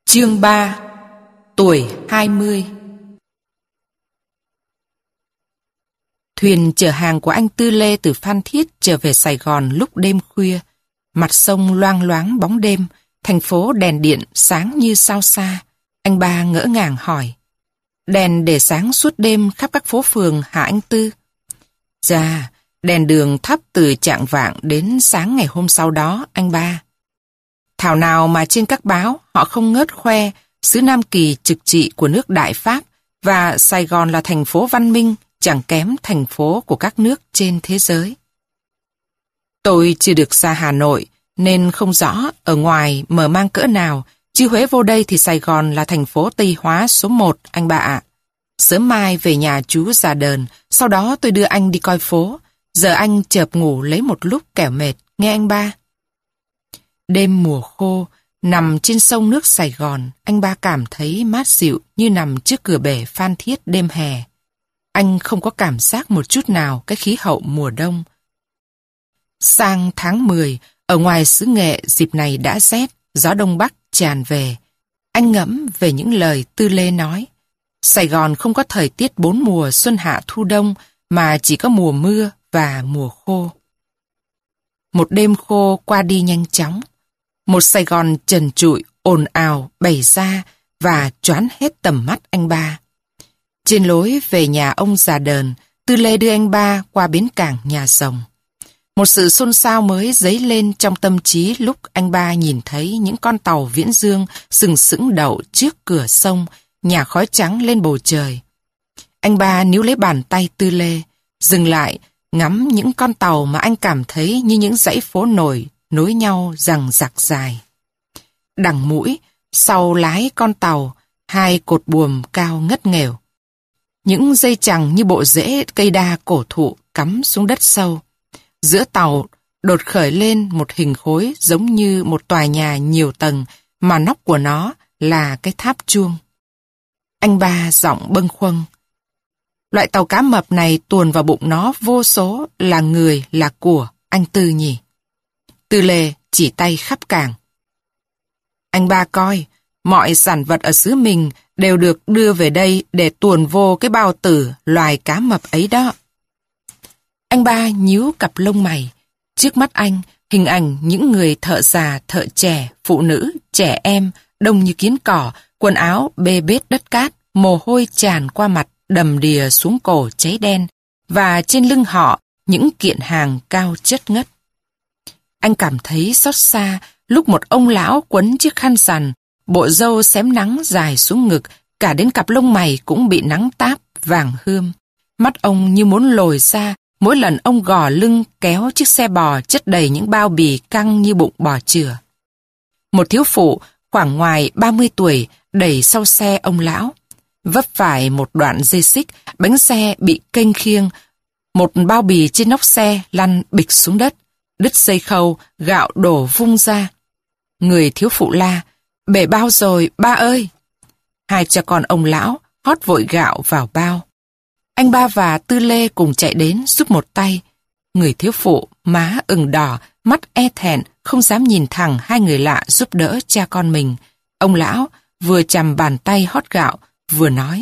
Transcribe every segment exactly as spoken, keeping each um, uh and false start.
Chương ba. Tuổi hai mươi. Thuyền chở hàng của anh Tư Lê từ Phan Thiết trở về Sài Gòn lúc đêm khuya. Mặt sông loang loáng bóng đêm, thành phố đèn điện sáng như sao xa. Anh ba ngỡ ngàng hỏi: "Đèn để sáng suốt đêm khắp các phố phường hả anh Tư?" "Dạ, đèn đường thắp từ chạng vạng đến sáng ngày hôm sau đó, anh ba." Thảo nào mà trên các báo họ không ngớt khoe xứ Nam Kỳ trực trị của nước Đại Pháp và Sài Gòn là thành phố văn minh chẳng kém thành phố của các nước trên thế giới. Tôi chưa được ra Hà Nội nên không rõ ở ngoài mở mang cỡ nào, chứ Huế vô đây thì Sài Gòn là thành phố Tây hóa số một, anh bà ạ. Sớm mai về nhà chú già đờn, sau đó tôi đưa anh đi coi phố. Giờ anh chợp ngủ lấy một lúc kẻo mệt, nghe anh ba. Đêm mùa khô, nằm trên sông nước Sài Gòn, anh ba cảm thấy mát dịu như nằm trước cửa bể Phan Thiết đêm hè. Anh không có cảm giác một chút nào cái khí hậu mùa đông. Sang tháng mười, ở ngoài xứ Nghệ dịp này đã rét, gió đông bắc tràn về. Anh ngẫm về những lời Tư Lê nói. Sài Gòn không có thời tiết bốn mùa xuân hạ thu đông, mà chỉ có mùa mưa và mùa khô. Một đêm khô qua đi nhanh chóng. Một Sài Gòn trần trụi, ồn ào, bày ra và choán hết tầm mắt anh ba. Trên lối về nhà ông già đờn, Tư Lê đưa anh ba qua bến cảng nhà rồng. Một sự xôn xao mới dấy lên trong tâm trí lúc anh ba nhìn thấy những con tàu viễn dương sừng sững đậu trước cửa sông, nhả khói trắng lên bầu trời. Anh ba níu lấy bàn tay Tư Lê, dừng lại, ngắm những con tàu mà anh cảm thấy như những dãy phố nổi nối nhau rằng rạc dài. Đằng mũi, sau lái con tàu, hai cột buồm cao ngất nghèo. Những dây chằng như bộ rễ cây đa cổ thụ cắm xuống đất sâu. Giữa tàu đột khởi lên một hình khối giống như một tòa nhà nhiều tầng mà nóc của nó là cái tháp chuông. Anh ba giọng bâng khuâng: "Loại tàu cá mập này tuồn vào bụng nó vô số là người là của, anh Tư nhỉ?" Tư Lê chỉ tay khắp cảng. "Anh ba coi, mọi sản vật ở xứ mình đều được đưa về đây để tuồn vô cái bao tử loài cá mập ấy đó." Anh ba nhíu cặp lông mày. Trước mắt anh, hình ảnh những người thợ già, thợ trẻ, phụ nữ, trẻ em, đông như kiến cỏ, quần áo bê bết đất cát, mồ hôi tràn qua mặt, đầm đìa xuống cổ cháy đen, và trên lưng họ những kiện hàng cao chất ngất. Anh cảm thấy xót xa lúc một ông lão quấn chiếc khăn rằn, bộ râu xém nắng dài xuống ngực, cả đến cặp lông mày cũng bị nắng táp vàng hươm. Mắt ông như muốn lồi ra mỗi lần ông gò lưng kéo chiếc xe bò chất đầy những bao bì căng như bụng bò chừa. Một thiếu phụ khoảng ngoài ba mươi tuổi đẩy sau xe ông lão. Vấp phải một đoạn dây xích, bánh xe bị kênh khiêng, một bao bì trên nóc xe lăn bịch xuống đất. Đứt dây khâu, gạo đổ vung ra. Người thiếu phụ la: "Bể bao rồi, ba ơi!" Hai cha con ông lão hót vội gạo vào bao. Anh ba và Tư Lê cùng chạy đến giúp một tay. Người thiếu phụ má ửng đỏ, mắt e thẹn, không dám nhìn thẳng hai người lạ giúp đỡ cha con mình. Ông lão vừa chầm bàn tay hót gạo, vừa nói: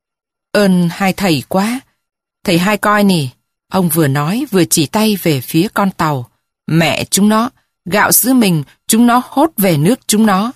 "Ơn hai thầy quá. Thầy hai coi nì." Ông vừa nói vừa chỉ tay về phía con tàu. "Mẹ chúng nó, gạo xứ mình, chúng nó hốt về nước chúng nó."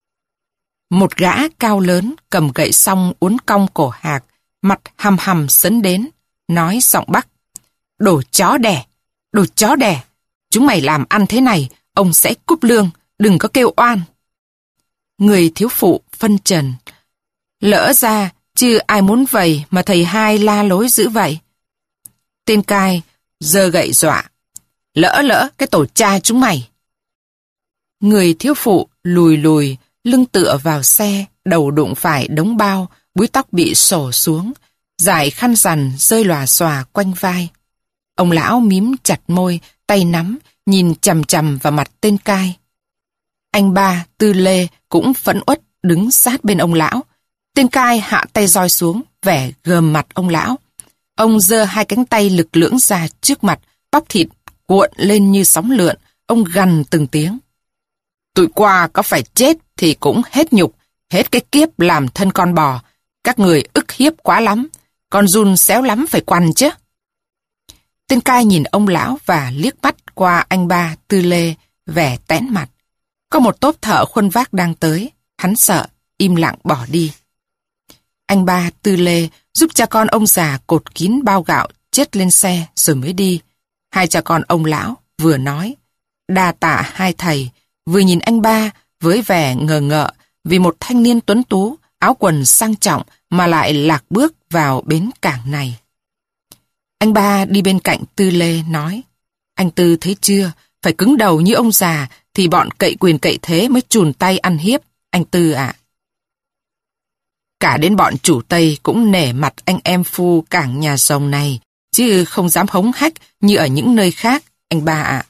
Một gã cao lớn cầm gậy song uốn cong cổ hạc, mặt hầm hầm sấn đến, nói giọng Bắc: "Đồ chó đẻ, đồ chó đẻ, chúng mày làm ăn thế này, ông sẽ cúp lương, đừng có kêu oan." Người thiếu phụ phân trần: "Lỡ ra, chứ ai muốn vầy mà thầy hai la lối dữ vậy?" Tên cai giơ gậy dọa: "Lỡ lỡ cái tổ cha chúng mày." Người thiếu phụ lùi lùi, lưng tựa vào xe, đầu đụng phải đống bao, búi tóc bị xổ xuống, dải khăn rằn rơi lòa xòa quanh vai. Ông lão mím chặt môi, tay nắm, nhìn chằm chằm vào mặt tên cai. Anh ba, Tư Lê cũng phẫn uất đứng sát bên ông lão. Tên cai hạ tay roi xuống, vẻ gờm mặt ông lão. Ông giơ hai cánh tay lực lưỡng ra trước mặt, bắp thịt cuộn lên như sóng lượn. Ông gằn từng tiếng: "Tụi qua có phải chết thì cũng hết nhục, Hết cái kiếp làm thân con bò, các người ức hiếp quá lắm, con giun xéo lắm phải quằn chứ. Tên cai nhìn ông lão và liếc mắt qua anh ba Tư Lê, vẻ tẽn mặt. Có một tốp thợ khuân vác đang tới, hắn sợ, im lặng bỏ đi. Anh ba Tư Lê giúp cha con ông già cột kín bao gạo chất lên xe rồi mới đi. Hai cha con ông lão vừa nói, đa tạ hai thầy, vừa nhìn anh ba với vẻ ngờ ngợ vì một thanh niên tuấn tú, áo quần sang trọng mà lại lạc bước vào bến cảng này. Anh ba đi bên cạnh Tư Lê nói, anh Tư thấy chưa, phải cứng đầu như ông già thì bọn cậy quyền cậy thế mới chùn tay ăn hiếp, anh Tư ạ. Cả đến bọn chủ Tây cũng nể mặt anh em phu cảng nhà rồng này, chứ không dám hống hách như ở những nơi khác, anh ba ạ.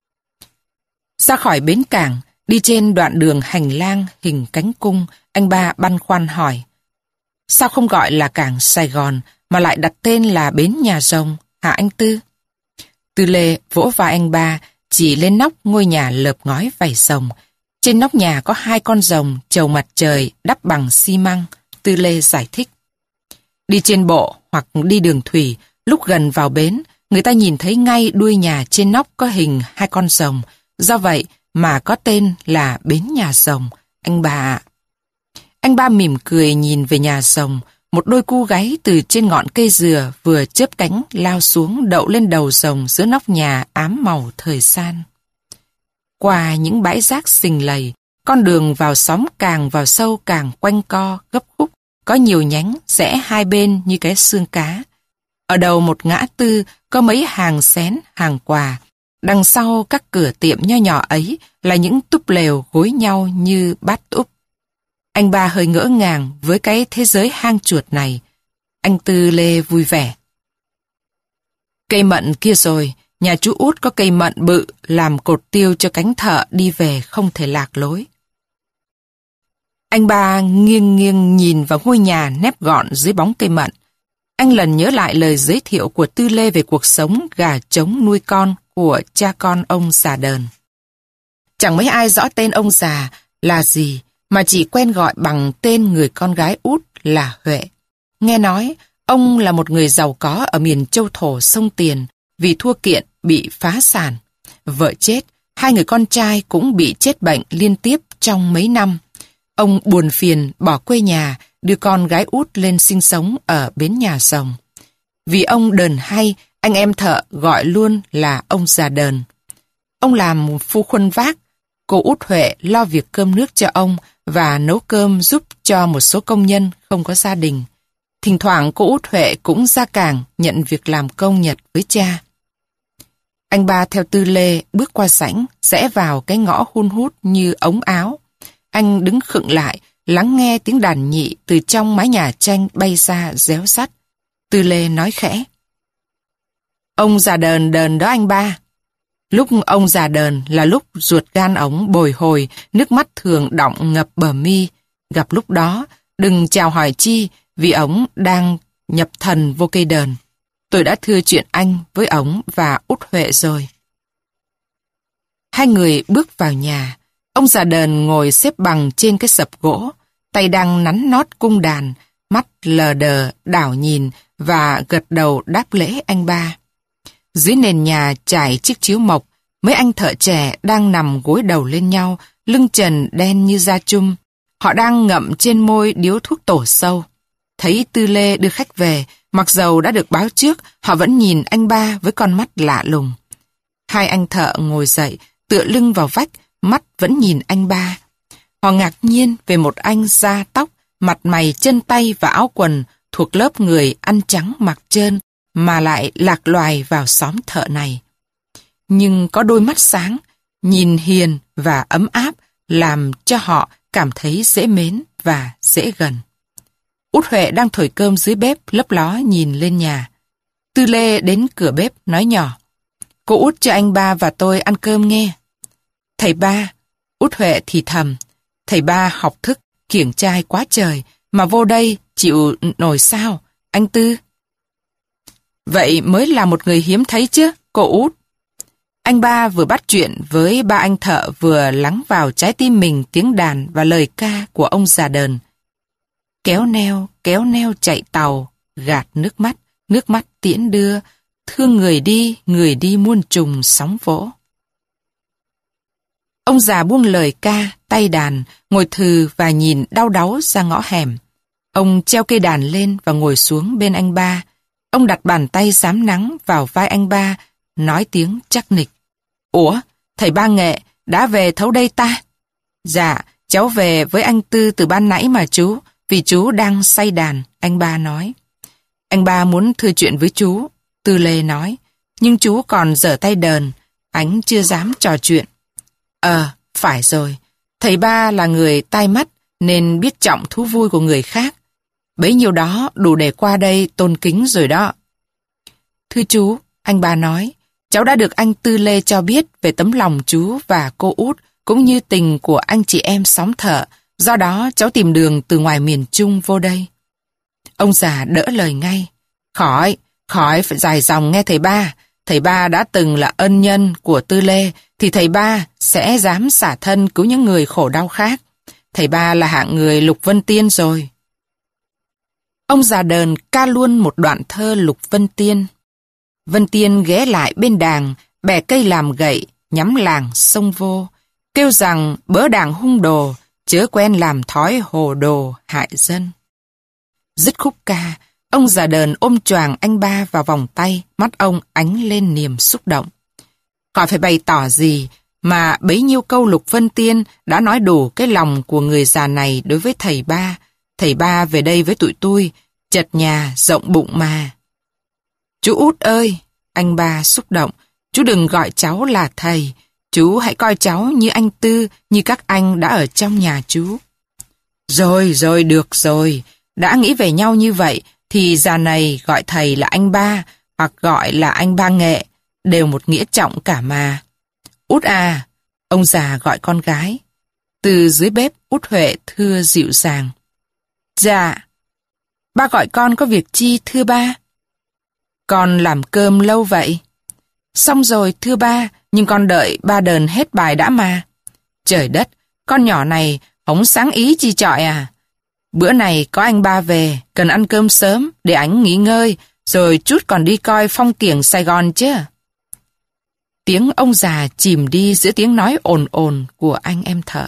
Ra khỏi bến cảng, đi trên đoạn đường hành lang hình cánh cung, anh ba băn khoăn hỏi, sao không gọi là cảng Sài Gòn mà lại đặt tên là bến nhà rồng, hả anh Tư? Tư Lê vỗ vai anh ba, chỉ lên nóc ngôi nhà lợp ngói vảy rồng. Trên nóc nhà có hai con rồng chầu mặt trời đắp bằng xi măng. Tư Lê giải thích. Đi trên bộ hoặc đi đường thủy, lúc gần vào bến, người ta nhìn thấy ngay đuôi nhà trên nóc có hình hai con rồng. Do vậy mà có tên là bến nhà rồng, anh ba ạ. Anh ba mỉm cười nhìn về nhà rồng. Một đôi cu gáy từ trên ngọn cây dừa vừa chớp cánh lao xuống đậu lên đầu rồng giữa nóc nhà ám màu thời gian. Qua những bãi rác xình lầy, con đường vào xóm càng vào sâu càng quanh co, gấp khúc, có nhiều nhánh rẽ hai bên như cái xương cá. Ở đầu một ngã tư có mấy hàng xén, hàng quà. Đằng sau các cửa tiệm nho nhỏ ấy là những túp lều gối nhau như bát úp. Anh ba hơi ngỡ ngàng với cái thế giới hang chuột này. Anh Tư Lê vui vẻ. Cây mận kia rồi, nhà chú Út có cây mận bự làm cột tiêu cho cánh thợ đi về không thể lạc lối. Anh ba nghiêng nghiêng nhìn vào ngôi nhà nép gọn dưới bóng cây mận. Anh lần nhớ lại lời giới thiệu của Tư Lê về cuộc sống gà trống nuôi con của cha con ông già Đờn. Chẳng mấy ai rõ tên ông già là gì, mà chỉ quen gọi bằng tên người con gái út là Huệ. Nghe nói, ông là một người giàu có ở miền châu thổ sông Tiền, vì thua kiện bị phá sản. Vợ chết, hai người con trai cũng bị chết bệnh liên tiếp trong mấy năm. Ông buồn phiền bỏ quê nhà, đưa con gái út lên sinh sống ở bến nhà rồng. Vì ông Đờn hay, anh em thợ gọi luôn là ông già Đờn. Ông làm phu khuân vác, cô út Huệ lo việc cơm nước cho ông và nấu cơm giúp cho một số công nhân không có gia đình. Thỉnh thoảng cô út Huệ cũng ra cảng nhận việc làm công nhật với cha. Anh ba theo Tư Lê bước qua sảnh, rẽ vào cái ngõ hun hút như ống áo. Anh đứng khựng lại, lắng nghe tiếng đàn nhị từ trong mái nhà tranh bay ra réo rắt. Tư Lê nói khẽ. Ông già Đờn đờn đó anh ba. Lúc ông già Đờn là lúc ruột gan ống bồi hồi, nước mắt thường đọng ngập bờ mi. Gặp lúc đó, đừng chào hỏi chi vì ống đang nhập thần vô cây đờn. Tôi đã thưa chuyện anh với ống và út Huệ rồi. Hai người bước vào nhà. Ông già Đờn ngồi xếp bằng trên cái sập gỗ, tay đang nắn nót cung đàn, mắt lờ đờ đảo nhìn và gật đầu đáp lễ anh ba. Dưới nền nhà trải chiếc chiếu mộc, mấy anh thợ trẻ đang nằm gối đầu lên nhau, lưng trần đen như da chum. Họ đang ngậm trên môi điếu thuốc tổ sâu. Thấy Tư Lê đưa khách về, mặc dầu đã được báo trước, họ vẫn nhìn anh ba với con mắt lạ lùng. Hai anh thợ ngồi dậy, tựa lưng vào vách, mắt vẫn nhìn anh ba. Họ ngạc nhiên về một anh da tóc, mặt mày chân tay và áo quần thuộc lớp người ăn trắng mặc trơn, mà lại lạc loài vào xóm thợ này. Nhưng có đôi mắt sáng, nhìn hiền và ấm áp, làm cho họ cảm thấy dễ mến và dễ gần. Út Huệ đang thổi cơm dưới bếp lấp ló nhìn lên nhà. Tư Lê đến cửa bếp nói nhỏ. Cô út cho anh ba và tôi ăn cơm nghe. Thầy ba, Út Huệ thì thầm. Thầy ba học thức, kiểng trai quá trời, mà vô đây chịu nổi sao, anh Tư? Vậy mới là một người hiếm thấy chứ, cô út. Anh ba vừa bắt chuyện với ba anh thợ vừa lắng vào trái tim mình tiếng đàn và lời ca của ông già đờn. Kéo neo, kéo neo chạy tàu, gạt nước mắt, nước mắt tiễn đưa, thương người đi, người đi muôn trùng sóng vỗ. Ông già buông lời ca, tay đàn, ngồi thừ và nhìn đau đáu ra ngõ hẻm. Ông treo cây đàn lên và ngồi xuống bên anh ba. Ông đặt bàn tay rám nắng vào vai anh ba, nói tiếng chắc nịch. Ủa, thầy Ba Nghệ đã về thấu đây ta? Dạ, cháu về với anh Tư từ ban nãy mà chú, vì chú đang say đàn, anh ba nói. Anh ba muốn thưa chuyện với chú, Tư Lê nói, nhưng chú còn giở tay đờn, anh chưa dám trò chuyện. Ờ, phải rồi, thầy Ba là người tai mắt nên biết trọng thú vui của người khác. Bấy nhiêu đó đủ để qua đây tôn kính rồi đó. Thưa chú, anh ba nói, cháu đã được anh Tư Lê cho biết về tấm lòng chú và cô út cũng như tình của anh chị em xóm thợ, do đó cháu tìm đường từ ngoài miền Trung vô đây. Ông già đỡ lời ngay. Khỏi, khỏi phải dài dòng nghe thầy Ba. Thầy Ba đã từng là ân nhân của Tư Lê, thì thầy Ba sẽ dám xả thân cứu những người khổ đau khác. Thầy Ba là hạng người Lục Vân Tiên rồi. Ông già đờn ca luôn một đoạn thơ Lục Vân Tiên. Vân Tiên ghé lại bên đàng, bẻ cây làm gậy, nhắm làng sông vô, kêu rằng bớ đàng hung đồ, chớ quen làm thói hồ đồ hại dân. Dứt khúc ca, ông già đờn ôm choàng anh ba vào vòng tay, mắt ông ánh lên niềm xúc động. Khỏi phải bày tỏ gì, mà bấy nhiêu câu Lục Vân Tiên đã nói đủ cái lòng của người già này đối với thầy Ba. Thầy Ba về đây với tụi tôi, chật nhà rộng bụng mà. Chú út ơi, anh ba xúc động, chú đừng gọi cháu là thầy, chú hãy coi cháu như anh Tư, như các anh đã ở trong nhà chú. Rồi, rồi, được rồi, đã nghĩ về nhau như vậy, thì già này gọi thầy là anh Ba, hoặc gọi là anh Ba Nghệ, đều một nghĩa trọng cả mà. Út à, ông già gọi con gái. Từ dưới bếp, Út Huệ thưa dịu dàng. Dạ, ba gọi con có việc chi thưa ba? Con làm cơm lâu vậy? Xong rồi thưa ba, nhưng con đợi ba đờn hết bài đã mà. Trời đất, con nhỏ này hổng sáng ý chi chọi à? Bữa này có anh ba về, cần ăn cơm sớm để ảnh nghỉ ngơi, rồi chút còn đi coi phong kiểng Sài Gòn chứ. Tiếng ông già chìm đi giữa tiếng nói ồn ồn của anh em thợ.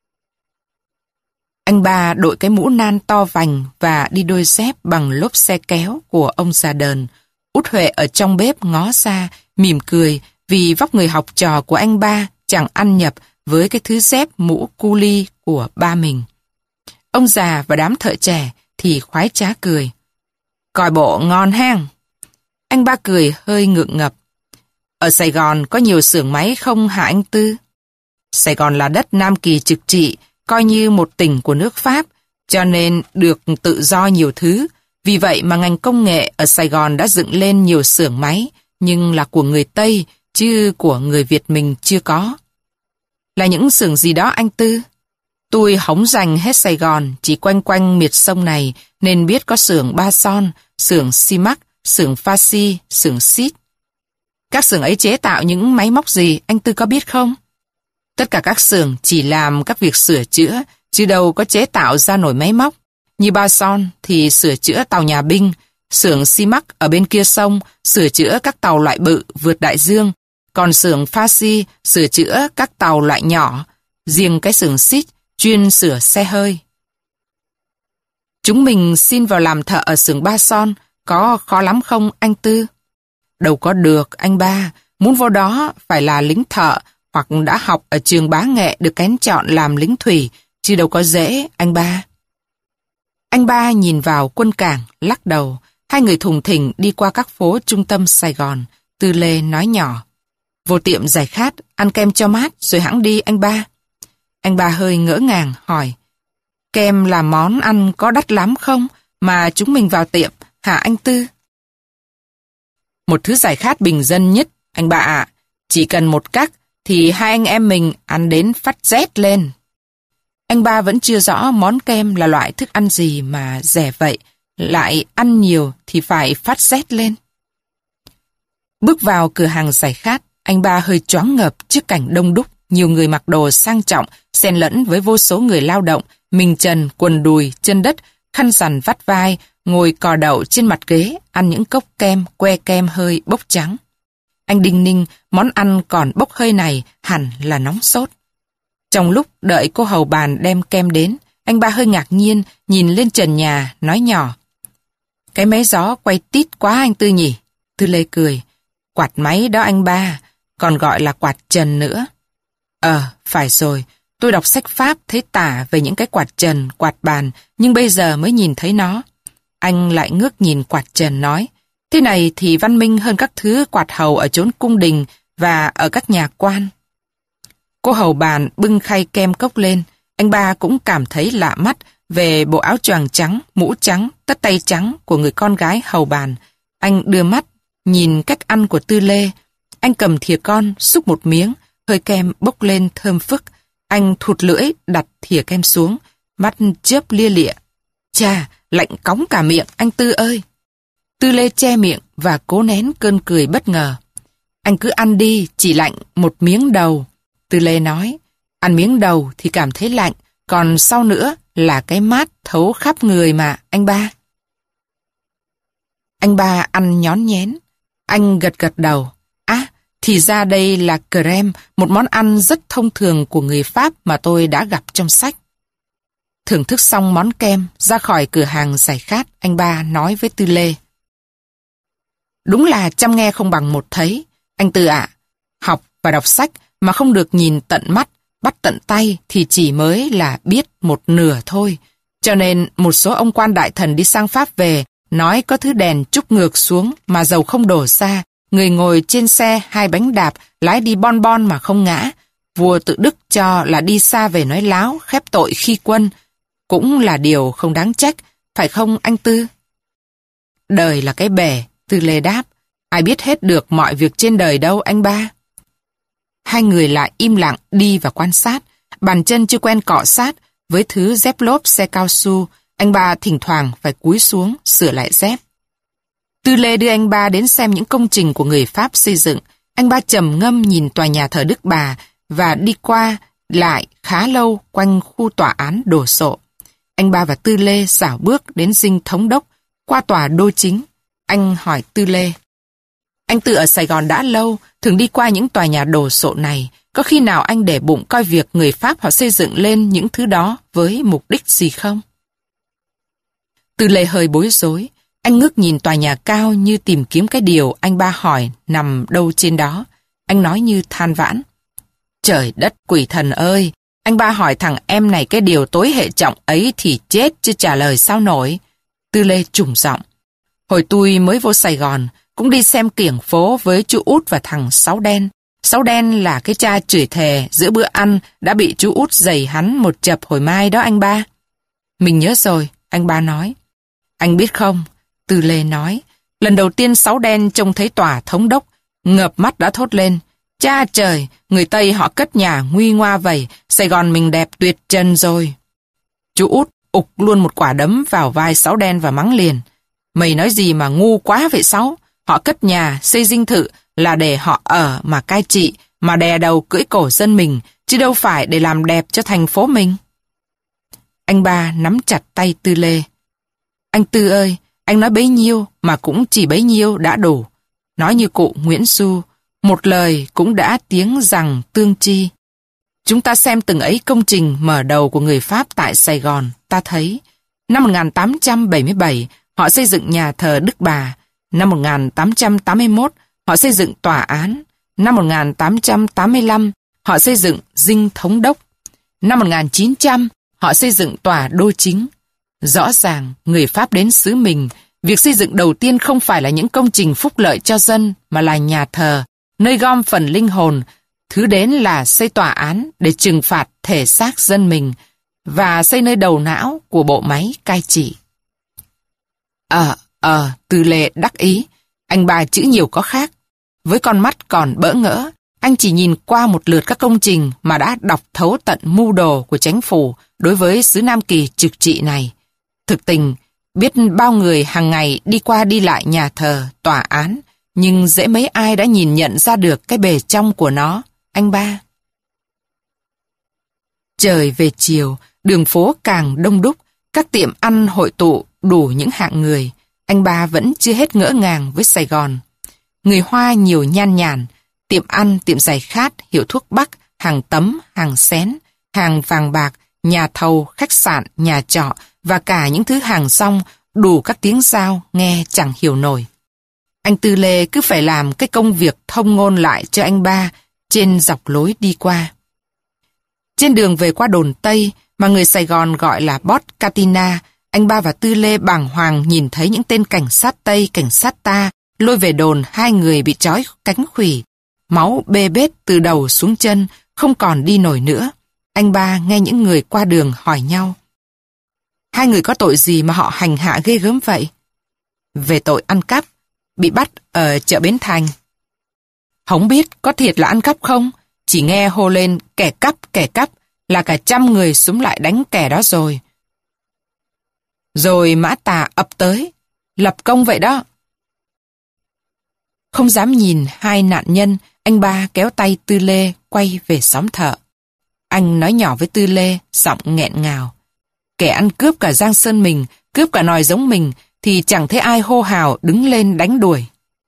Anh ba đội cái mũ nan to vành và đi đôi dép bằng lốp xe kéo của ông già đờn. Út Huệ ở trong bếp ngó xa, mỉm cười vì vóc người học trò của anh ba chẳng ăn nhập với cái thứ dép mũ cu li của ba mình. Ông già và đám thợ trẻ thì khoái trá cười. Coi bộ ngon hang. Anh ba cười hơi ngượng ngập. Ở Sài Gòn có nhiều xưởng máy không hả anh Tư? Sài Gòn là đất Nam Kỳ trực trị, coi như một tỉnh của nước Pháp, cho nên được tự do nhiều thứ. Vì vậy mà ngành công nghệ ở Sài Gòn đã dựng lên nhiều xưởng máy, nhưng là của người Tây, chứ của người Việt mình chưa có. Là những xưởng gì đó anh Tư? Tôi hổng dành hết Sài Gòn, chỉ quanh quanh miệt sông này, nên biết có xưởng Ba Son, xưởng Simac, xưởng Phaci, xưởng Sít. Các xưởng ấy chế tạo những máy móc gì, anh Tư có biết không? Tất cả các xưởng chỉ làm các việc sửa chữa, chứ đâu có chế tạo ra nổi máy móc. Như Ba Son thì sửa chữa tàu nhà binh, xưởng Simac ở bên kia sông sửa chữa các tàu loại bự vượt đại dương, còn xưởng Phaci sửa chữa các tàu loại nhỏ, riêng cái xưởng Sít chuyên sửa xe hơi. Chúng mình xin vào làm thợ ở xưởng Ba Son, có khó lắm không anh Tư? Đâu có được anh ba, muốn vô đó phải là lính thợ hoặc đã học ở trường Bá Nghệ được kén chọn làm lính thủy, chứ đâu có dễ anh ba. Anh ba nhìn vào quân cảng, lắc đầu. Hai người thùng thình đi qua các phố trung tâm Sài Gòn. Tư Lê nói nhỏ. Vô tiệm giải khát, ăn kem cho mát rồi hẵng đi anh ba. Anh ba hơi ngỡ ngàng hỏi. Kem là món ăn có đắt lắm không mà chúng mình vào tiệm hả anh Tư? Một thứ giải khát bình dân nhất, anh ba ạ. Chỉ cần một cắc thì hai anh em mình ăn đến phát rét lên. Anh ba vẫn chưa rõ món kem là loại thức ăn gì mà rẻ vậy, lại ăn nhiều thì phải phát rét lên. Bước vào cửa hàng giải khát, anh ba hơi choáng ngợp trước cảnh đông đúc, nhiều người mặc đồ sang trọng, xen lẫn với vô số người lao động, mình trần, quần đùi, chân đất, khăn rằn vắt vai, ngồi cò đậu trên mặt ghế, ăn những cốc kem, que kem hơi bốc trắng. Anh đinh ninh, món ăn còn bốc hơi này hẳn là nóng sốt. Trong lúc đợi cô hầu bàn đem kem đến, anh ba hơi ngạc nhiên, nhìn lên trần nhà, nói nhỏ. Cái máy gió quay tít quá anh Tư nhỉ? Tư Lê cười. Quạt máy đó anh ba, còn gọi là quạt trần nữa. Ờ, phải rồi, tôi đọc sách Pháp thấy tả về những cái quạt trần, quạt bàn, nhưng bây giờ mới nhìn thấy nó. Anh lại ngước nhìn quạt trần nói, thế này thì văn minh hơn các thứ quạt hầu ở chốn cung đình và ở các nhà quan. Cô hầu bàn bưng khay kem cốc lên, anh ba cũng cảm thấy lạ mắt về bộ áo choàng trắng, mũ trắng, tất tay trắng của người con gái hầu bàn. Anh đưa mắt, nhìn cách ăn của Tư Lê. Anh cầm thìa con, xúc một miếng, hơi kem bốc lên thơm phức. Anh thụt lưỡi, đặt thìa kem xuống, mắt chớp lia lịa. Chà, lạnh cóng cả miệng, anh Tư ơi! Tư Lê che miệng và cố nén cơn cười bất ngờ. Anh cứ ăn đi, chỉ lạnh một miếng đầu. Tư Lê nói, ăn miếng đầu thì cảm thấy lạnh, còn sau nữa là cái mát thấu khắp người mà, anh ba. Anh ba ăn nhón nhén. Anh gật gật đầu. À, thì ra đây là crème, một món ăn rất thông thường của người Pháp mà tôi đã gặp trong sách. Thưởng thức xong món kem, ra khỏi cửa hàng giải khát, anh ba nói với Tư Lê. Đúng là chăm nghe không bằng một thấy. Anh Tư ạ, học và đọc sách mà không được nhìn tận mắt, bắt tận tay thì chỉ mới là biết một nửa thôi. Cho nên một số ông quan đại thần đi sang Pháp về, nói có thứ đèn trúc ngược xuống mà dầu không đổ ra, người ngồi trên xe hai bánh đạp, lái đi bon bon mà không ngã. Vua tự Đức cho là đi xa về nói láo, khép tội khi quân. Cũng là điều không đáng trách, phải không anh Tư? Đời là cái bể, Tư Lê đáp. Ai biết hết được mọi việc trên đời đâu anh ba. Hai người lại im lặng đi và quan sát. Bàn chân chưa quen cọ sát với thứ dép lốp xe cao su. Anh ba thỉnh thoảng phải cúi xuống sửa lại dép. Tư Lê đưa anh ba đến xem những công trình của người Pháp xây dựng. Anh ba trầm ngâm nhìn tòa nhà thờ Đức Bà và đi qua lại khá lâu quanh khu tòa án đồ sộ. Anh ba và Tư Lê xảo bước đến dinh thống đốc, qua tòa đô chính. Anh hỏi Tư Lê. Anh Tư ở Sài Gòn đã lâu, thường đi qua những tòa nhà đồ sộ này. Có khi nào anh để bụng coi việc người Pháp họ xây dựng lên những thứ đó với mục đích gì không? Tư Lê hơi bối rối. Anh ngước nhìn tòa nhà cao như tìm kiếm cái điều anh ba hỏi nằm đâu trên đó. Anh nói như than vãn. Trời đất quỷ thần ơi! Anh ba hỏi thằng em này cái điều tối hệ trọng ấy thì chết chứ trả lời sao nổi. Tư Lê trùng giọng. Hồi tôi mới vô Sài Gòn, cũng đi xem kiểng phố với chú Út và thằng Sáu Đen. Sáu Đen là cái cha chửi thề giữa bữa ăn đã bị chú Út giày hắn một chập hồi mai đó anh ba. Mình nhớ rồi, anh ba nói. Anh biết không, Tư Lê nói, lần đầu tiên Sáu Đen trông thấy tòa thống đốc, ngợp mắt đã thốt lên. Cha trời, người Tây họ cất nhà nguy ngoa vậy, Sài Gòn mình đẹp tuyệt trần rồi. Chú Út ục luôn một quả đấm vào vai Sáu Đen và mắng liền. Mày nói gì mà ngu quá vậy Sáu? Họ cất nhà, xây dinh thự là để họ ở mà cai trị, mà đè đầu cưỡi cổ dân mình, chứ đâu phải để làm đẹp cho thành phố mình. Anh ba nắm chặt tay Tư Lê. Anh Tư ơi, anh nói bấy nhiêu mà cũng chỉ bấy nhiêu đã đủ. Nói như cụ Nguyễn Du, một lời cũng đã tiếng rằng tương chi. Chúng ta xem từng ấy công trình mở đầu của người Pháp tại Sài Gòn, ta thấy năm một nghìn tám trăm bảy mươi bảy họ xây dựng nhà thờ Đức Bà, năm một nghìn tám trăm tám mươi mốt họ xây dựng tòa án, năm một nghìn tám trăm tám mươi lăm họ xây dựng dinh thống đốc, năm một nghìn chín trăm họ xây dựng tòa đô chính. Rõ ràng người Pháp đến xứ mình, việc xây dựng đầu tiên không phải là những công trình phúc lợi cho dân mà là nhà thờ, nơi gom phần linh hồn. Thứ đến là xây tòa án để trừng phạt thể xác dân mình và xây nơi đầu não của bộ máy cai trị. Ờ, ờ, Tư Lê đắc ý, anh ba chữ nhiều có khác. Với con mắt còn bỡ ngỡ, anh chỉ nhìn qua một lượt các công trình mà đã đọc thấu tận mưu đồ của chính phủ đối với xứ Nam Kỳ trực trị này. Thực tình, biết bao người hàng ngày đi qua đi lại nhà thờ, tòa án, nhưng dễ mấy ai đã nhìn nhận ra được cái bề trong của nó, anh ba. Trời về chiều, đường phố càng đông đúc, các tiệm ăn hội tụ đủ những hạng người. Anh ba vẫn chưa hết ngỡ ngàng với Sài Gòn. Người Hoa nhiều nhan nhản, tiệm ăn, tiệm giày khát, hiệu thuốc Bắc, hàng tấm, hàng xén, hàng vàng bạc, nhà thầu, khách sạn, nhà trọ và cả những thứ hàng rong, đủ các tiếng giao nghe chẳng hiểu nổi. Anh Tư Lê cứ phải làm cái công việc thông ngôn lại cho anh ba trên dọc lối đi qua. Trên đường về qua đồn Tây, mà người Sài Gòn gọi là Bót Catina, anh ba và Tư Lê bàng hoàng nhìn thấy những tên cảnh sát Tây, cảnh sát ta lôi về đồn hai người bị trói cánh khuỷu, máu bê bết từ đầu xuống chân, không còn đi nổi nữa. Anh ba nghe những người qua đường hỏi nhau: hai người có tội gì mà họ hành hạ ghê gớm vậy? Về tội ăn cắp, bị bắt ở chợ Bến Thành. Không biết có thiệt là ăn cắp không? Chỉ nghe hô lên kẻ cắp, kẻ cắp là cả trăm người xúm lại đánh kẻ đó rồi. Rồi mã tà ập tới, lập công vậy đó. Không dám nhìn hai nạn nhân, anh ba kéo tay Tư Lê quay về xóm thợ. Anh nói nhỏ với Tư Lê, giọng nghẹn ngào: kẻ ăn cướp cả Giang Sơn mình, cướp cả nòi giống mình, thì chẳng thấy ai hô hào đứng lên đánh đuổi.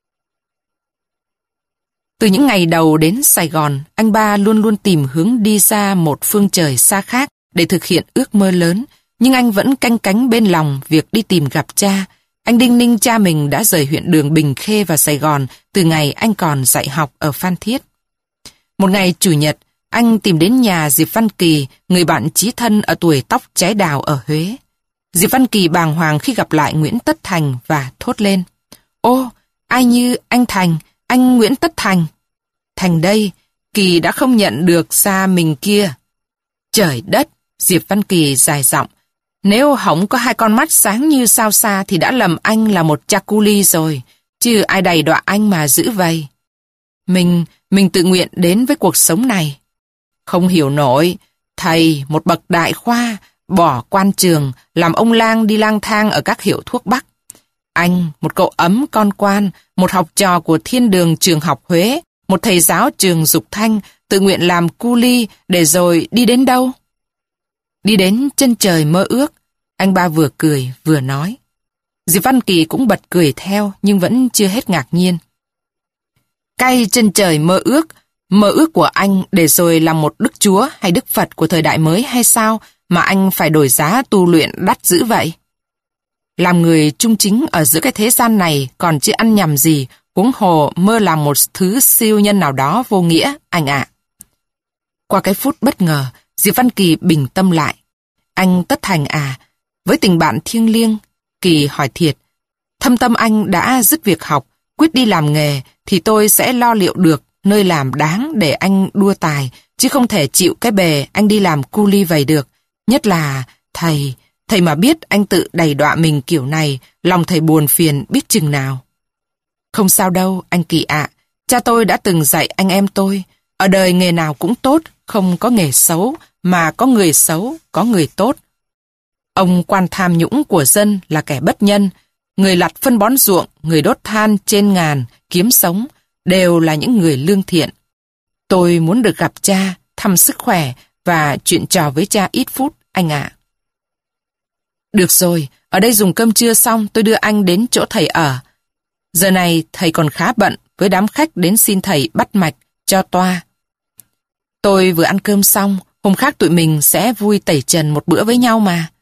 Từ những ngày đầu đến Sài Gòn, anh ba luôn luôn tìm hướng đi ra một phương trời xa khác để thực hiện ước mơ lớn, nhưng anh vẫn canh cánh bên lòng việc đi tìm gặp cha. Anh đinh ninh cha mình đã rời huyện Đường Bình Khê vào Sài Gòn từ ngày anh còn dạy học ở Phan Thiết. Một ngày Chủ nhật, anh tìm đến nhà Diệp Văn Kỳ, người bạn chí thân ở tuổi tóc trái đào ở Huế. Diệp Văn Kỳ bàng hoàng khi gặp lại Nguyễn Tất Thành và thốt lên: ô, ai như anh Thành, anh Nguyễn Tất Thành. Thành đây, Kỳ đã không nhận được ra mình kia. Trời đất, Diệp Văn Kỳ dài giọng, nếu không có hai con mắt sáng như sao xa thì đã lầm anh là một chaculi rồi, chứ ai đầy đọa anh mà giữ vậy. Mình, mình tự nguyện đến với cuộc sống này. Không hiểu nổi, thầy, một bậc đại khoa, bỏ quan trường, làm ông lang đi lang thang ở các hiệu thuốc Bắc. Anh, một cậu ấm con quan, một học trò của Thiên Đường trường học Huế, một thầy giáo trường Dục Thanh, tự nguyện làm cu li để rồi đi đến đâu? Đi đến chân trời mơ ước. Anh ba vừa cười vừa nói. Diệp Văn Kỳ cũng bật cười theo nhưng vẫn chưa hết ngạc nhiên. Cay chân trời mơ ước, mơ ước của anh để rồi làm một đức chúa hay đức Phật của thời đại mới hay sao mà anh phải đổi giá tu luyện đắt dữ vậy? Làm người trung chính ở giữa cái thế gian này còn chưa ăn nhầm gì, huống hồ mơ làm một thứ siêu nhân nào đó vô nghĩa, anh ạ. Qua cái phút bất ngờ, Diệp Văn Kỳ bình tâm lại. Anh Tất Thành à, với tình bạn thiêng liêng, Kỳ hỏi thiệt, thâm tâm anh đã dứt việc học, quyết đi làm nghề, thì tôi sẽ lo liệu được nơi làm đáng để anh đua tài, chứ không thể chịu cái bề anh đi làm cu li vậy được. Nhất là, thầy, thầy mà biết anh tự đày đọa mình kiểu này, lòng thầy buồn phiền biết chừng nào. Không sao đâu, anh Kỳ ạ, cha tôi đã từng dạy anh em tôi, ở đời nghề nào cũng tốt, không có nghề xấu, mà có người xấu, có người tốt. Ông quan tham nhũng của dân là kẻ bất nhân, người lặt phân bón ruộng, người đốt than trên ngàn, kiếm sống, đều là những người lương thiện. Tôi muốn được gặp cha, thăm sức khỏe và chuyện trò với cha ít phút, anh ạ. Được rồi, ở đây dùng cơm trưa xong tôi đưa anh đến chỗ thầy ở. Giờ này thầy còn khá bận với đám khách đến xin thầy bắt mạch, cho toa. Tôi vừa ăn cơm xong, hôm khác tụi mình sẽ vui tẩy trần một bữa với nhau mà.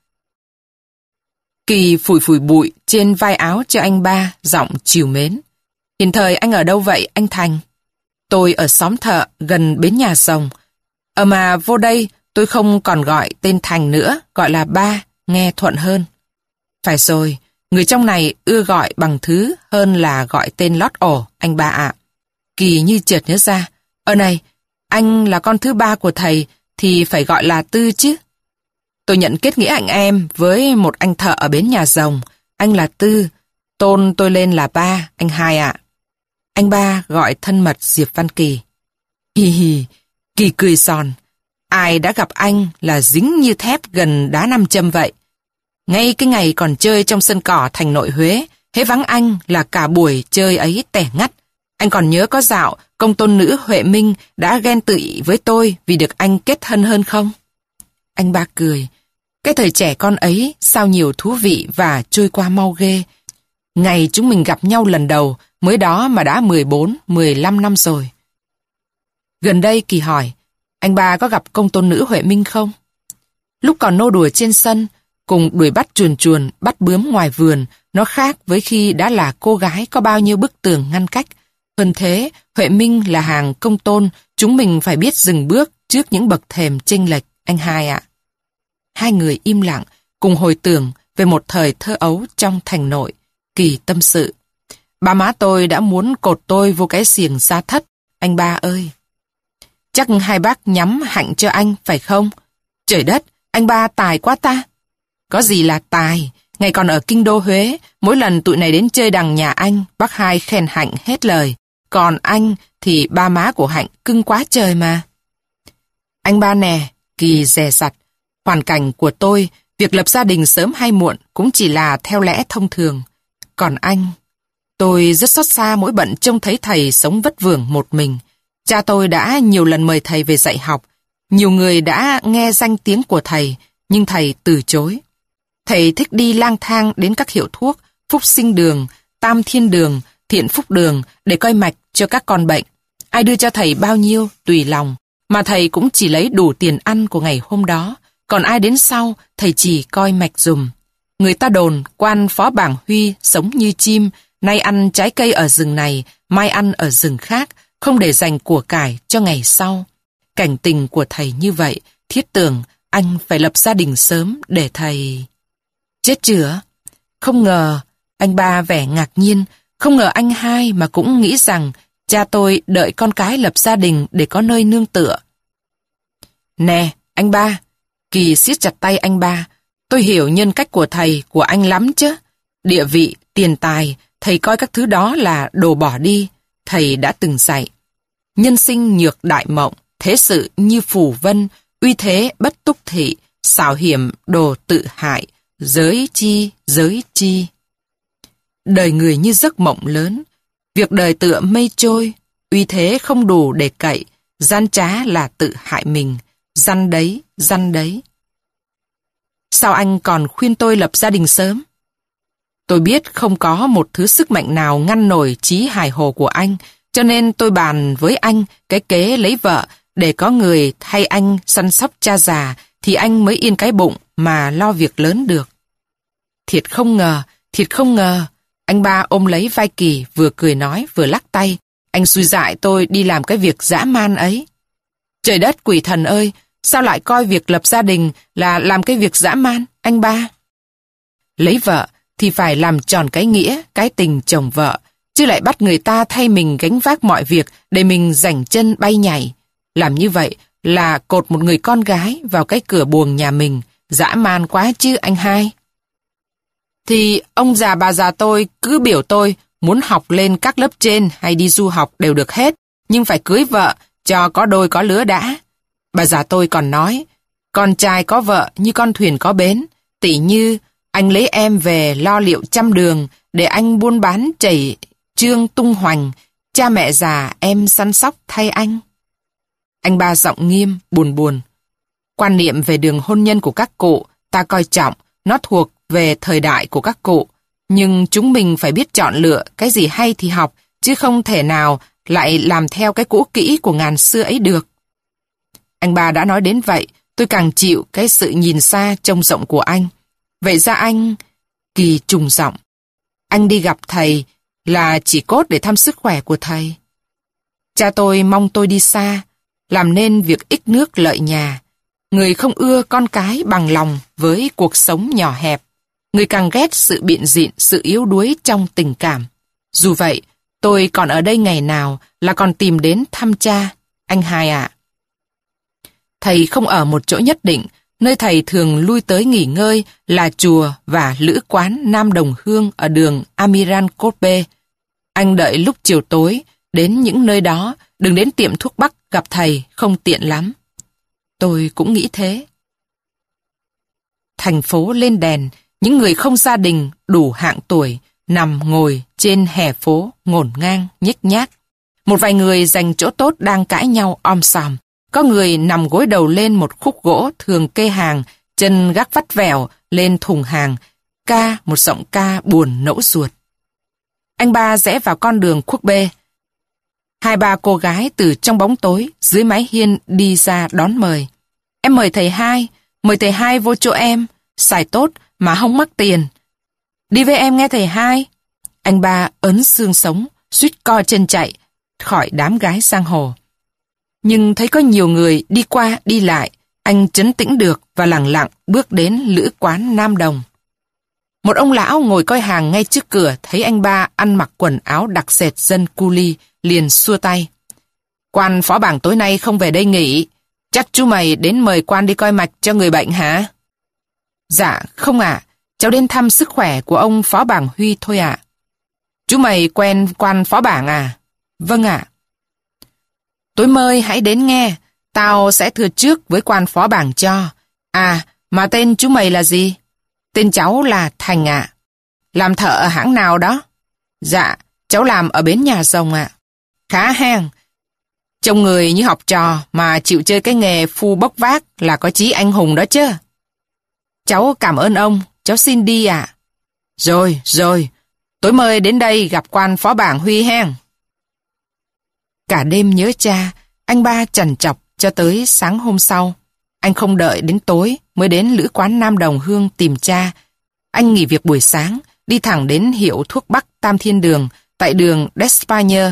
Kỳ phủi phủi bụi trên vai áo cho anh ba, giọng trìu mến. Hiện thời anh ở đâu vậy anh Thành? Tôi ở xóm thợ gần bến nhà rồng. Ở mà vô đây tôi không còn gọi tên Thành nữa, gọi là ba, nghe thuận hơn. Phải rồi, người trong này ưa gọi bằng thứ hơn là gọi tên lót ổ, anh ba ạ. Kỳ như chợt nhớ ra, ở này, anh là con thứ ba của thầy thì phải gọi là Tư chứ. Tôi nhận kết nghĩa anh em với một anh thợ ở bến nhà rồng, anh là Tư, tôn tôi lên là Ba, anh Hai ạ. Anh Ba gọi thân mật Diệp Văn Kỳ. Hi hi, Kỳ cười giòn, ai đã gặp anh là dính như thép gần đá nam châm vậy. Ngay cái ngày còn chơi trong sân cỏ thành nội Huế, hễ vắng anh là cả buổi chơi ấy tẻ ngắt. Anh còn nhớ có dạo công tôn nữ Huệ Minh đã ghen tị với tôi vì được anh kết thân hơn không? Anh ba cười. Cái thời trẻ con ấy sao nhiều thú vị và trôi qua mau ghê. Ngày chúng mình gặp nhau lần đầu mới đó mà đã mười bốn, mười lăm năm rồi. Gần đây Kỳ hỏi, anh ba có gặp công tôn nữ Huệ Minh không? Lúc còn nô đùa trên sân, cùng đuổi bắt chuồn chuồn, bắt bướm ngoài vườn, nó khác với khi đã là cô gái có bao nhiêu bức tường ngăn cách. Hơn thế, Huệ Minh là hàng công tôn, chúng mình phải biết dừng bước trước những bậc thềm chênh lệch, anh hai ạ. Hai người im lặng, cùng hồi tưởng về một thời thơ ấu trong thành nội. Kỳ tâm sự. Ba má tôi đã muốn cột tôi vô cái xiềng gia thất, anh ba ơi. Chắc hai bác nhắm hạnh cho anh, phải không? Trời đất, anh ba tài quá ta. Có gì là tài, ngày còn ở kinh đô Huế, mỗi lần tụi này đến chơi đằng nhà anh, bác hai khen Hạnh hết lời. Còn anh thì ba má của Hạnh cưng quá trời mà. Anh ba nè, Kỳ dè dặt. Hoàn cảnh của tôi, việc lập gia đình sớm hay muộn cũng chỉ là theo lẽ thông thường. Còn anh, tôi rất xót xa mỗi bận trông thấy thầy sống vất vưởng một mình. Cha tôi đã nhiều lần mời thầy về dạy học. Nhiều người đã nghe danh tiếng của thầy, nhưng thầy từ chối. Thầy thích đi lang thang đến các hiệu thuốc, Phúc Sinh Đường, Tam Thiên Đường, Thiện Phúc Đường để coi mạch cho các con bệnh. Ai đưa cho thầy bao nhiêu, tùy lòng, mà thầy cũng chỉ lấy đủ tiền ăn của ngày hôm đó. Còn ai đến sau, thầy chỉ coi mạch dùm. Người ta đồn quan phó bảng Huy sống như chim, nay ăn trái cây ở rừng này, mai ăn ở rừng khác, không để dành của cải cho ngày sau. Cảnh tình của thầy như vậy, thiết tưởng anh phải lập gia đình sớm để thầy... Chết chửa? Không ngờ, anh ba vẻ ngạc nhiên, không ngờ anh hai mà cũng nghĩ rằng cha tôi đợi con cái lập gia đình để có nơi nương tựa. Nè, anh ba, Kỳ siết chặt tay anh ba, tôi hiểu nhân cách của thầy, của anh lắm chứ. Địa vị, tiền tài, thầy coi các thứ đó là đồ bỏ đi, thầy đã từng dạy. Nhân sinh nhược đại mộng, thế sự như phù vân, uy thế bất túc thị, xảo hiểm đồ tự hại, giới chi, giới chi. Đời người như giấc mộng lớn, việc đời tựa mây trôi, uy thế không đủ để cậy, gian trá là tự hại mình, răn đấy, răn đấy. Sao anh còn khuyên tôi lập gia đình sớm? Tôi biết không có một thứ sức mạnh nào ngăn nổi chí hài hồ của anh, cho nên tôi bàn với anh cái kế lấy vợ để có người thay anh săn sóc cha già thì anh mới yên cái bụng mà lo việc lớn được. Thiệt không ngờ, thiệt không ngờ. Anh ba ôm lấy vai Kỳ vừa cười nói vừa lắc tay. Anh xui dại tôi đi làm cái việc dã man ấy. Trời đất quỷ thần ơi, sao lại coi việc lập gia đình là làm cái việc dã man, anh ba? Lấy vợ thì phải làm tròn cái nghĩa, cái tình chồng vợ, chứ lại bắt người ta thay mình gánh vác mọi việc để mình rảnh chân bay nhảy. Làm như vậy là cột một người con gái vào cái cửa buồng nhà mình, dã man quá chứ anh hai. Thì ông già bà già tôi cứ biểu tôi muốn học lên các lớp trên hay đi du học đều được hết, nhưng phải cưới vợ cho có đôi có lứa đã. Bà già tôi còn nói, con trai có vợ như con thuyền có bến, tỉ như anh lấy em về lo liệu trăm đường để anh buôn bán chảy trương tung hoành, cha mẹ già em săn sóc thay anh. Anh ba giọng nghiêm, buồn buồn. Quan niệm về đường hôn nhân của các cụ, ta coi trọng, nó thuộc về thời đại của các cụ. Nhưng chúng mình phải biết chọn lựa cái gì hay thì học, chứ không thể nào lại làm theo cái cũ kỹ của ngàn xưa ấy được. Anh ba đã nói đến vậy, tôi càng chịu cái sự nhìn xa trông rộng của anh. Vậy ra anh... Kỳ trùng giọng. Anh đi gặp thầy là chỉ cốt để thăm sức khỏe của thầy. Cha tôi mong tôi đi xa, làm nên việc ích nước lợi nhà. Người không ưa con cái bằng lòng với cuộc sống nhỏ hẹp. Người càng ghét sự biện diện, sự yếu đuối trong tình cảm. Dù vậy, tôi còn ở đây ngày nào là còn tìm đến thăm cha, anh hai ạ. Thầy không ở một chỗ nhất định, nơi thầy thường lui tới nghỉ ngơi là chùa và lữ quán Nam Đồng Hương ở đường Amiran Cotbe. Anh đợi lúc chiều tối, đến những nơi đó, đừng đến tiệm thuốc bắc gặp thầy không tiện lắm. Tôi cũng nghĩ thế. Thành phố lên đèn, những người không gia đình đủ hạng tuổi nằm ngồi trên hè phố ngổn ngang nhếch nhác. Một vài người giành chỗ tốt đang cãi nhau om sòm. Có người nằm gối đầu lên một khúc gỗ thường kê hàng, chân gác vắt vẻo lên thùng hàng, ca một giọng ca buồn nẫu ruột. Anh ba rẽ vào con đường khuất bê. Hai ba cô gái từ trong bóng tối dưới mái hiên đi ra đón mời. Em mời thầy hai, mời thầy hai vô chỗ em, xài tốt mà không mắc tiền. Đi với em nghe thầy hai. Anh ba ấn xương sống, suýt co chân chạy khỏi đám gái giang hồ. Nhưng thấy có nhiều người đi qua đi lại, anh trấn tĩnh được và lẳng lặng bước đến lữ quán Nam Đồng. Một ông lão ngồi coi hàng ngay trước cửa thấy anh ba ăn mặc quần áo đặc sệt dân cu li, liền xua tay. Quan phó bảng tối nay không về đây nghỉ, chắc chú mày đến mời quan đi coi mạch cho người bệnh hả? Dạ, không ạ, cháu đến thăm sức khỏe của ông phó bảng Huy thôi ạ. Chú mày quen quan phó bảng à? Vâng ạ. Tối mơi hãy đến nghe, tao sẽ thưa trước với quan phó bảng cho. À, mà tên chú mày là gì? Tên cháu là Thành ạ. Làm thợ ở hãng nào đó? Dạ, cháu làm ở bến nhà rồng ạ. Khá hang. Trông người như học trò mà chịu chơi cái nghề phu bốc vác là có chí anh hùng đó chứ. Cháu cảm ơn ông, cháu xin đi ạ. Rồi, rồi, tối mời đến đây gặp quan phó bảng Huy hen. Cả đêm nhớ cha, anh ba trằn trọc cho tới sáng hôm sau. Anh không đợi đến tối mới đến lữ quán Nam Đồng Hương tìm cha. Anh nghỉ việc buổi sáng, đi thẳng đến hiệu thuốc Bắc Tam Thiên Đường, tại đường Despagne.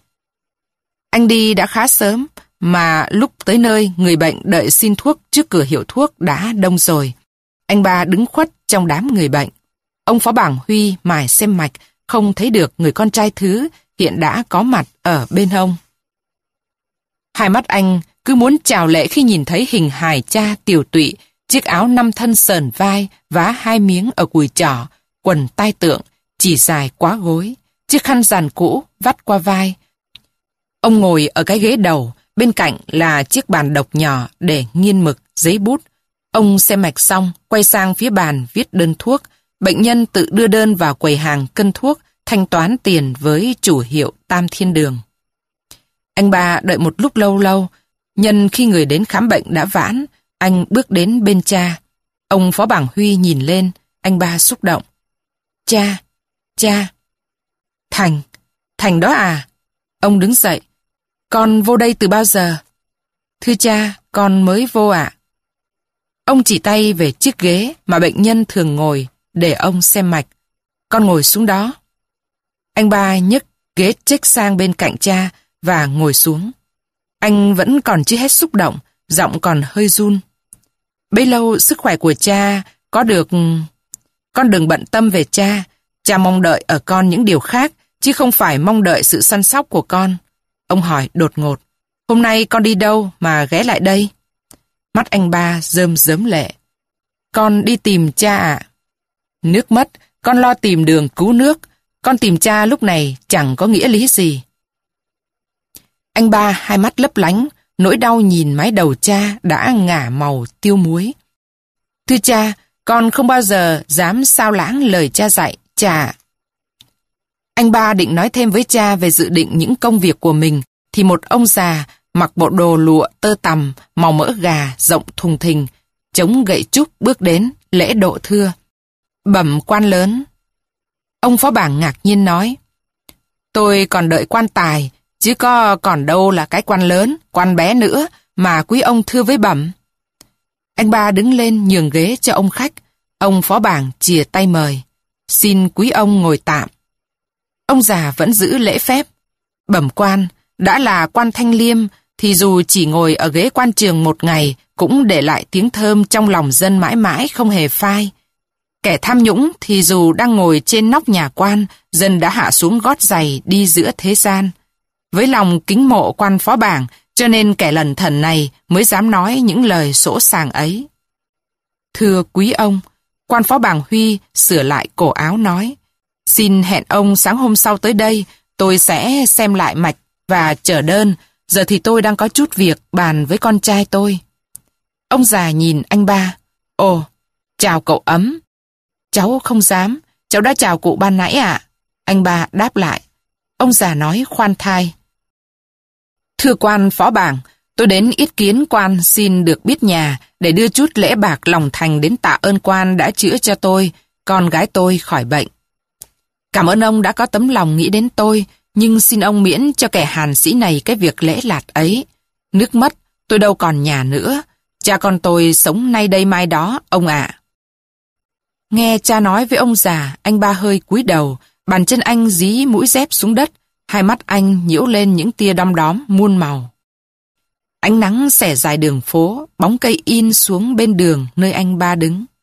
Anh đi đã khá sớm, mà lúc tới nơi người bệnh đợi xin thuốc trước cửa hiệu thuốc đã đông rồi. Anh ba đứng khuất trong đám người bệnh. Ông phó bảng Huy mải xem mạch, không thấy được người con trai thứ hiện đã có mặt ở bên ông. Hai mắt anh cứ muốn chào lễ khi nhìn thấy hình hài cha tiều tụy, chiếc áo năm thân sờn vai, vá hai miếng ở cùi chỏ, quần tai tượng, chỉ dài quá gối, chiếc khăn giàn cũ vắt qua vai. Ông ngồi ở cái ghế đầu, bên cạnh là chiếc bàn độc nhỏ để nghiên mực, giấy bút. Ông xem mạch xong, quay sang phía bàn viết đơn thuốc. Bệnh nhân tự đưa đơn vào quầy hàng cân thuốc, thanh toán tiền với chủ hiệu Tam Thiên Đường. Anh ba đợi một lúc lâu lâu, nhân khi người đến khám bệnh đã vãn, anh bước đến bên cha. Ông phó bảng Huy nhìn lên, anh ba xúc động. Cha, cha. Thành, Thành đó à? Ông đứng dậy. Con vô đây từ bao giờ? Thưa cha, con mới vô ạ. Ông chỉ tay về chiếc ghế mà bệnh nhân thường ngồi để ông xem mạch. Con ngồi xuống đó. Anh ba nhấc ghế chếch sang bên cạnh cha và ngồi xuống. Anh vẫn còn chưa hết xúc động, giọng còn hơi run. Bấy lâu sức khỏe của cha có được... Con đừng bận tâm về cha. Cha mong đợi ở con những điều khác, chứ không phải mong đợi sự săn sóc của con. Ông hỏi đột ngột. Hôm nay con đi đâu mà ghé lại đây? Mắt anh ba rơm rớm lệ. Con đi tìm cha ạ. Nước mất, con lo tìm đường cứu nước. Con tìm cha lúc này chẳng có nghĩa lý gì. Anh ba hai mắt lấp lánh, nỗi đau nhìn mái đầu cha đã ngả màu tiêu muối. Thưa cha, con không bao giờ dám sao lãng lời cha dạy, cha. Anh ba định nói thêm với cha về dự định những công việc của mình, thì một ông già mặc bộ đồ lụa tơ tằm, màu mỡ gà, rộng thùng thình, chống gậy trúc bước đến, lễ độ thưa. Bẩm quan lớn. Ông phó bảng ngạc nhiên nói. Tôi còn đợi quan tài, chứ có còn đâu là cái quan lớn, quan bé nữa, mà quý ông thưa với bẩm. Anh ba đứng lên nhường ghế cho ông khách. Ông phó bảng chìa tay mời. Xin quý ông ngồi tạm. Ông già vẫn giữ lễ phép. Bẩm quan, đã là quan thanh liêm, thì dù chỉ ngồi ở ghế quan trường một ngày, cũng để lại tiếng thơm trong lòng dân mãi mãi không hề phai. Kẻ tham nhũng thì dù đang ngồi trên nóc nhà quan, dân đã hạ xuống gót giày đi giữa thế gian. Với lòng kính mộ quan phó bảng, cho nên kẻ lần thần này mới dám nói những lời sỗ sàng ấy. Thưa quý ông, quan phó bảng Huy sửa lại cổ áo nói. Xin hẹn ông sáng hôm sau tới đây, tôi sẽ xem lại mạch và chờ đơn. Giờ thì tôi đang có chút việc bàn với con trai tôi. Ông già nhìn anh ba. Ồ, chào cậu ấm. Cháu không dám, cháu đã chào cụ ban nãy ạ. Anh ba đáp lại. Ông già nói khoan thai. Thưa quan phó bảng, tôi đến yết kiến quan xin được biết nhà để đưa chút lễ bạc lòng thành đến tạ ơn quan đã chữa cho tôi, con gái tôi khỏi bệnh. Cảm ơn ông đã có tấm lòng nghĩ đến tôi, nhưng xin ông miễn cho kẻ hàn sĩ này cái việc lễ lạt ấy. Nước mất, tôi đâu còn nhà nữa. Cha con tôi sống nay đây mai đó, ông ạ. Nghe cha nói với ông già, anh ba hơi cúi đầu, bàn chân anh dí mũi dép xuống đất, hai mắt anh nhiễu lên những tia đom đóm muôn màu. Ánh nắng xẻ dài đường phố, bóng cây in xuống bên đường nơi anh ba đứng.